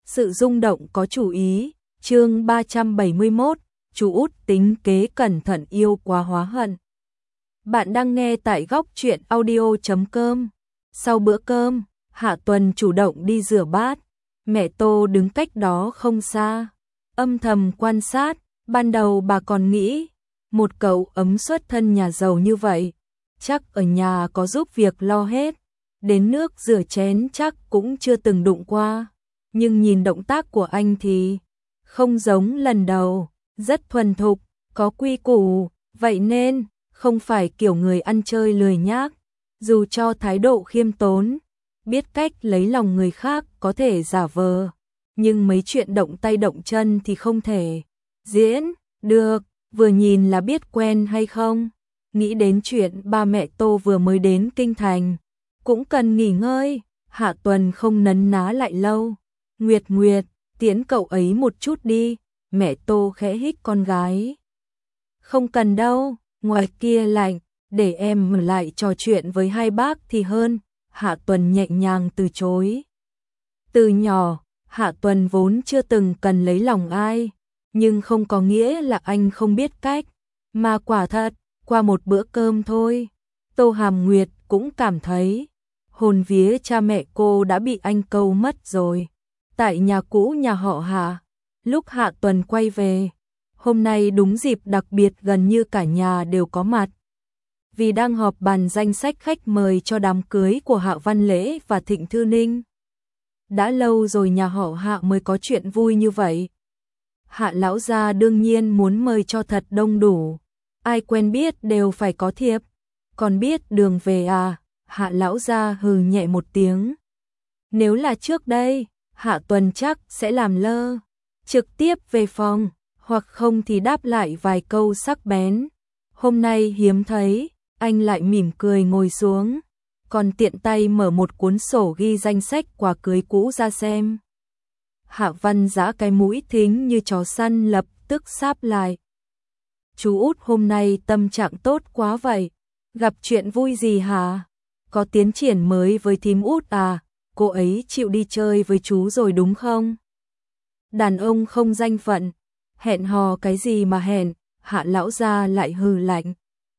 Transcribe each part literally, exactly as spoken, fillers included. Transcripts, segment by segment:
Sự rung động có chủ ý, chương ba trăm bảy mươi mốt, chú út tính kế cẩn thận yêu quá hóa hận. Bạn đang nghe tại góc truyện audio chấm com. Sau bữa cơm, Hạ Tuần chủ động đi rửa bát, mẹ Tô đứng cách đó không xa, âm thầm quan sát. Ban đầu bà còn nghĩ, một cậu ấm xuất thân nhà giàu như vậy, chắc ở nhà có giúp việc lo hết, đến nước rửa chén chắc cũng chưa từng đụng qua. Nhưng nhìn động tác của anh thì không giống lần đầu, rất thuần thục, có quy củ, vậy nên không phải kiểu người ăn chơi lười nhác, dù cho thái độ khiêm tốn, biết cách lấy lòng người khác có thể giả vờ, nhưng mấy chuyện động tay động chân thì không thể diễn được, vừa nhìn là biết quen hay không. Nghĩ đến chuyện ba mẹ Tô vừa mới đến kinh thành, cũng cần nghỉ ngơi, Hạ Tuần không nấn ná lại lâu. Nguyệt Nguyệt, tiễn cậu ấy một chút đi, mẹ Tô khẽ hích con gái. Không cần đâu, ngoài kia lạnh, để em ở lại trò chuyện với hai bác thì hơn, Hạ Tuần nhẹ nhàng từ chối. Từ nhỏ, Hạ Tuần vốn chưa từng cần lấy lòng ai, nhưng không có nghĩa là anh không biết cách, mà quả thật, qua một bữa cơm thôi, Tô Hàm Nguyệt cũng cảm thấy hồn vía cha mẹ cô đã bị anh câu mất rồi. Tại nhà cũ nhà họ Hạ, lúc Hạ Tuần quay về, hôm nay đúng dịp đặc biệt gần như cả nhà đều có mặt. Vì đang họp bàn danh sách khách mời cho đám cưới của Hạ Văn Lễ và Thịnh Thư Ninh. Đã lâu rồi nhà họ Hạ mới có chuyện vui như vậy. Hạ lão gia đương nhiên muốn mời cho thật đông đủ, ai quen biết đều phải có thiệp. Còn biết đường về à? Hạ lão gia hừ nhẹ một tiếng. Nếu là trước đây, Hạ Tuần chắc sẽ làm lơ, trực tiếp về phòng, hoặc không thì đáp lại vài câu sắc bén. Hôm nay hiếm thấy, anh lại mỉm cười ngồi xuống, còn tiện tay mở một cuốn sổ ghi danh sách quà cưới cũ ra xem. Hạ Văn giã cái mũi thính như chó săn lập tức sáp lại. Chú út hôm nay tâm trạng tốt quá vậy, gặp chuyện vui gì hả? Có tiến triển mới với thím út à? Cô ấy chịu đi chơi với chú rồi đúng không? Đàn ông không danh phận, hẹn hò cái gì mà hẹn, Hạ lão gia lại hừ lạnh.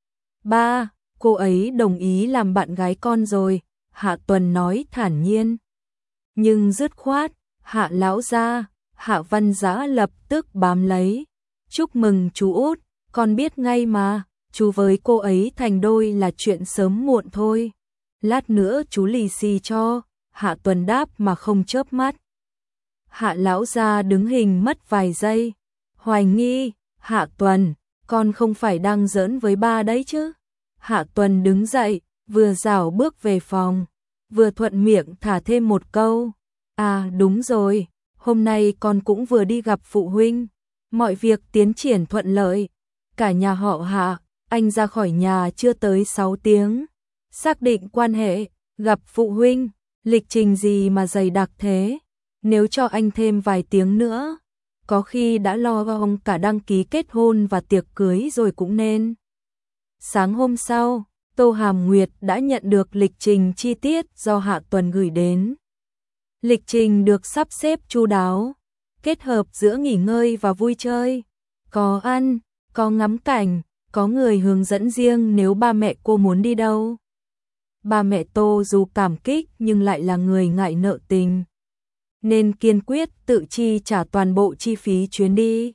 Ba, cô ấy đồng ý làm bạn gái con rồi, Hạ Tuần nói thản nhiên. Nhưng dứt khoát, Hạ lão gia, Hạ Văn giã lập tức bám lấy. Chúc mừng chú út, con biết ngay mà, chú với cô ấy thành đôi là chuyện sớm muộn thôi. Lát nữa chú lì xì cho. Hạ Tuần đáp mà không chớp mắt. Hạ lão gia đứng hình mất vài giây, hoài nghi, Hạ Tuần, con không phải đang giỡn với ba đấy chứ? Hạ Tuần đứng dậy, vừa rảo bước về phòng, vừa thuận miệng thả thêm một câu. À đúng rồi, hôm nay con cũng vừa đi gặp phụ huynh, mọi việc tiến triển thuận lợi. Cả nhà họ Hạ, anh ra khỏi nhà chưa tới sáu tiếng, xác định quan hệ, gặp phụ huynh. Lịch trình gì mà dày đặc thế? Nếu cho anh thêm vài tiếng nữa, có khi đã lo gom cả đăng ký kết hôn và tiệc cưới rồi cũng nên. Sáng hôm sau, Tô Hàm Nguyệt đã nhận được lịch trình chi tiết do Hạ Tuần gửi đến. Lịch trình được sắp xếp chu đáo, kết hợp giữa nghỉ ngơi và vui chơi. Có ăn, có ngắm cảnh, có người hướng dẫn riêng nếu ba mẹ cô muốn đi đâu. Ba mẹ Tô dù cảm kích nhưng lại là người ngại nợ tình, nên kiên quyết tự chi trả toàn bộ chi phí chuyến đi.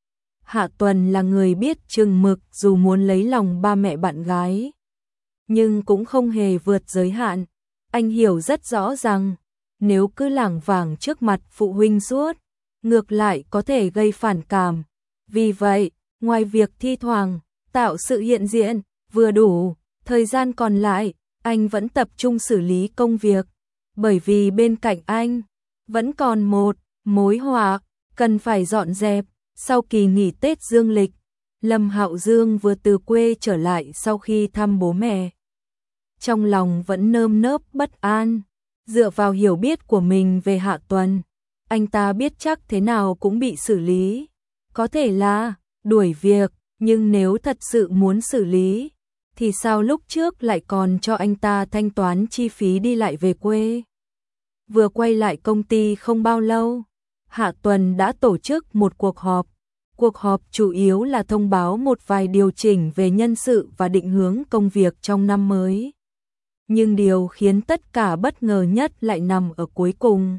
Hạ Tuần là người biết chừng mực dù muốn lấy lòng ba mẹ bạn gái, nhưng cũng không hề vượt giới hạn. Anh hiểu rất rõ rằng, nếu cứ lảng vảng trước mặt phụ huynh suốt, ngược lại có thể gây phản cảm. Vì vậy, ngoài việc thi thoảng tạo sự hiện diện vừa đủ, thời gian còn lại, anh vẫn tập trung xử lý công việc, bởi vì bên cạnh anh vẫn còn một mối họa cần phải dọn dẹp. Sau kỳ nghỉ Tết dương lịch, Lâm Hạo Dương vừa từ quê trở lại sau khi thăm bố mẹ. Trong lòng vẫn nơm nớp bất an, dựa vào hiểu biết của mình về Hạ Tuần, anh ta biết chắc thế nào cũng bị xử lý. Có thể là đuổi việc, nhưng nếu thật sự muốn xử lý, thì sao lúc trước lại còn cho anh ta thanh toán chi phí đi lại về quê? Vừa quay lại công ty không bao lâu, Hạ tuần đã tổ chức một cuộc họp. Cuộc họp chủ yếu là thông báo một vài điều chỉnh về nhân sự và định hướng công việc trong năm mới. Nhưng điều khiến tất cả bất ngờ nhất lại nằm ở cuối cùng.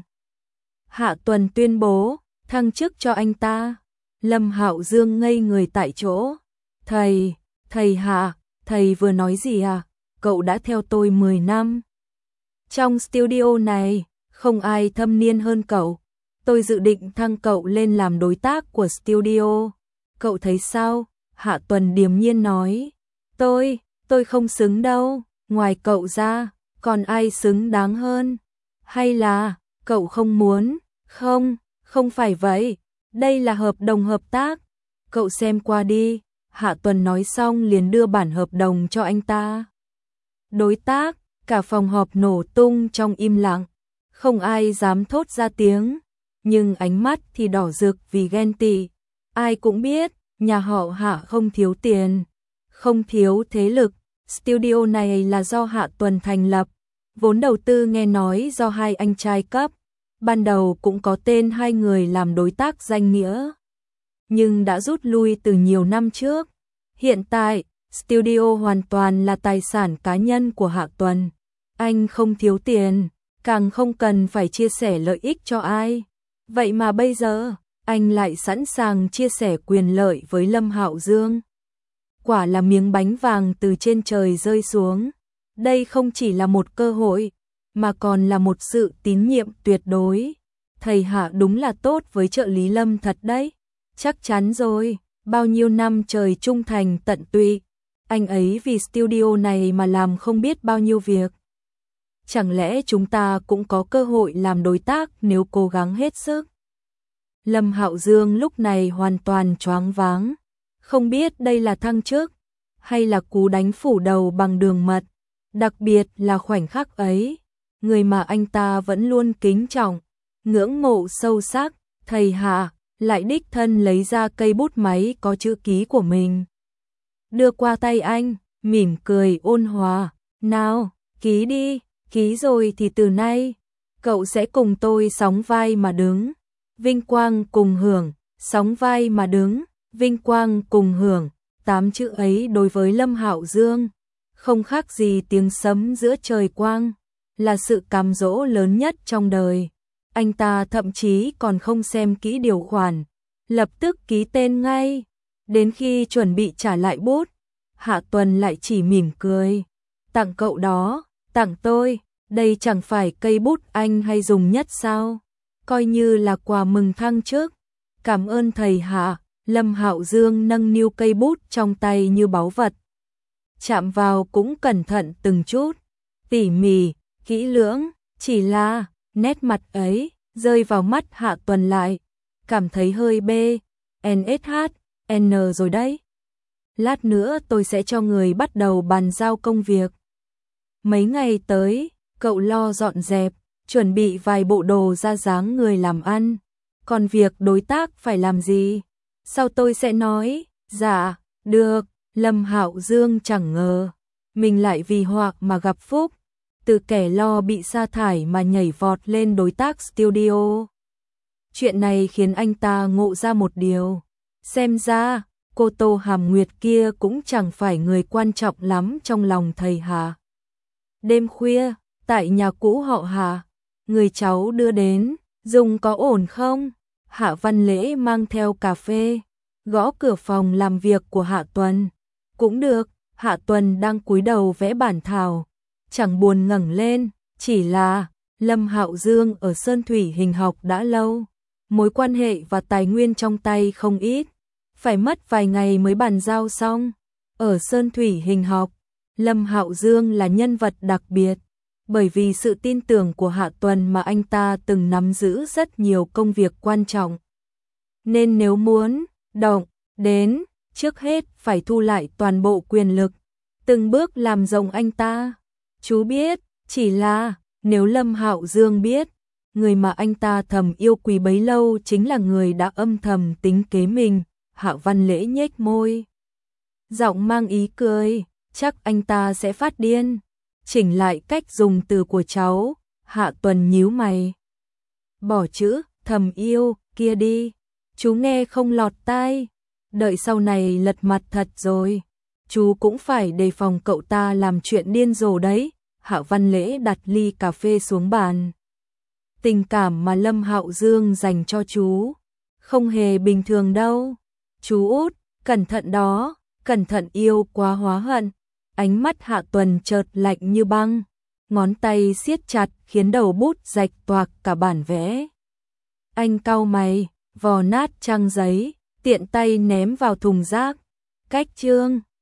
Hạ tuần tuyên bố thăng chức cho anh ta. Lâm Hạo Dương ngây người tại chỗ. Thầy, thầy Hạ, thầy vừa nói gì à? Cậu đã theo tôi mười năm. Trong studio này, không ai thâm niên hơn cậu. Tôi dự định thăng cậu lên làm đối tác của studio. Cậu thấy sao? Hạ Tuần điềm nhiên nói. Tôi, tôi không xứng đâu. Ngoài cậu ra, còn ai xứng đáng hơn? Hay là, cậu không muốn? Không, không phải vậy. Đây là hợp đồng hợp tác. Cậu xem qua đi. Hạ Tuần nói xong liền đưa bản hợp đồng cho anh ta. Đối tác, cả phòng họp nổ tung trong im lặng. Không ai dám thốt ra tiếng. Nhưng ánh mắt thì đỏ rực vì ghen tị. Ai cũng biết, nhà họ Hạ không thiếu tiền, không thiếu thế lực. Studio này là do Hạ Tuần thành lập. Vốn đầu tư nghe nói do hai anh trai cấp. Ban đầu cũng có tên hai người làm đối tác danh nghĩa. Nhưng đã rút lui từ nhiều năm trước. Hiện tại, studio hoàn toàn là tài sản cá nhân của Hạ Tuần. Anh không thiếu tiền, càng không cần phải chia sẻ lợi ích cho ai. Vậy mà bây giờ, anh lại sẵn sàng chia sẻ quyền lợi với Lâm Hạo Dương. Quả là miếng bánh vàng từ trên trời rơi xuống. Đây không chỉ là một cơ hội, mà còn là một sự tín nhiệm tuyệt đối. Thầy Hạ đúng là tốt với trợ lý Lâm thật đấy. Chắc chắn rồi, bao nhiêu năm trời trung thành tận tụy. Anh ấy vì studio này mà làm không biết bao nhiêu việc. Chẳng lẽ chúng ta cũng có cơ hội làm đối tác nếu cố gắng hết sức? Lâm Hạo Dương lúc này hoàn toàn choáng váng. Không biết đây là thăng chức, hay là cú đánh phủ đầu bằng đường mật. Đặc biệt là khoảnh khắc ấy, người mà anh ta vẫn luôn kính trọng, ngưỡng mộ sâu sắc, thầy Hạ, lại đích thân lấy ra cây bút máy có chữ ký của mình. Đưa qua tay anh, mỉm cười ôn hòa, nào, ký đi, ký rồi thì từ nay, cậu sẽ cùng tôi sóng vai mà đứng, vinh quang cùng hưởng, sóng vai mà đứng, vinh quang cùng hưởng. Tám chữ ấy đối với Lâm Hạo Dương, không khác gì tiếng sấm giữa trời quang, là sự cám dỗ lớn nhất trong đời. Anh ta thậm chí còn không xem kỹ điều khoản, lập tức ký tên ngay. Đến khi chuẩn bị trả lại bút, Hạ Tuần lại chỉ mỉm cười. Tặng cậu đó, tặng tôi, đây chẳng phải cây bút anh hay dùng nhất sao? Coi như là quà mừng thăng chức. Cảm ơn thầy Hạ. Lâm Hạo Dương nâng niu cây bút trong tay như báu vật. Chạm vào cũng cẩn thận từng chút, tỉ mỉ, kỹ lưỡng, chỉ là nét mặt ấy rơi vào mắt Hạ Tuần lại, cảm thấy hơi bê, en ét hát, en rồi đấy. Lát nữa tôi sẽ cho người bắt đầu bàn giao công việc. Mấy ngày tới, cậu lo dọn dẹp, chuẩn bị vài bộ đồ ra dáng người làm ăn. Còn việc đối tác phải làm gì? Sau tôi sẽ nói. Dạ, được. Lâm Hạo Dương chẳng ngờ mình lại vì họa mà gặp phúc, từ kẻ lo bị sa thải mà nhảy vọt lên đối tác studio. Chuyện này khiến anh ta ngộ ra một điều, xem ra cô Tô Hàm Nguyệt kia cũng chẳng phải người quan trọng lắm trong lòng thầy Hà. Đêm khuya, tại nhà cũ họ Hà, người cháu đưa đến, dùng có ổn không? Hạ Văn Lễ mang theo cà phê, gõ cửa phòng làm việc của Hạ Tuần. Cũng được, Hạ Tuần đang cúi đầu vẽ bản thảo, chẳng buồn ngẩng lên, chỉ là Lâm Hạo Dương ở Sơn Thủy Hình học đã lâu, mối quan hệ và tài nguyên trong tay không ít, phải mất vài ngày mới bàn giao xong. Ở Sơn Thủy Hình học, Lâm Hạo Dương là nhân vật đặc biệt, bởi vì sự tin tưởng của Hạ Tuần mà anh ta từng nắm giữ rất nhiều công việc quan trọng. Nên nếu muốn động đến, trước hết phải thu lại toàn bộ quyền lực, từng bước làm rộng anh ta. Chú biết, chỉ là nếu Lâm Hạo Dương biết, người mà anh ta thầm yêu quý bấy lâu chính là người đã âm thầm tính kế mình. Hạ Văn Lễ nhếch môi, giọng mang ý cười, chắc anh ta sẽ phát điên. Chỉnh lại cách dùng từ của cháu, Hạ Tuần nhíu mày. Bỏ chữ thầm yêu, kia đi. Chú nghe không lọt tai. Đợi sau này lật mặt thật rồi. Chú cũng phải đề phòng cậu ta làm chuyện điên rồ đấy. Hạ Văn Lễ đặt ly cà phê xuống bàn. Tình cảm mà Lâm Hạo Dương dành cho chú không hề bình thường đâu. Chú út, cẩn thận đó, cẩn thận yêu quá hóa hận. Ánh mắt Hạ Tuần chợt lạnh như băng, ngón tay siết chặt khiến đầu bút rạch toạc cả bản vẽ. Anh cau mày, vò nát trang giấy, tiện tay ném vào thùng rác. Cách chương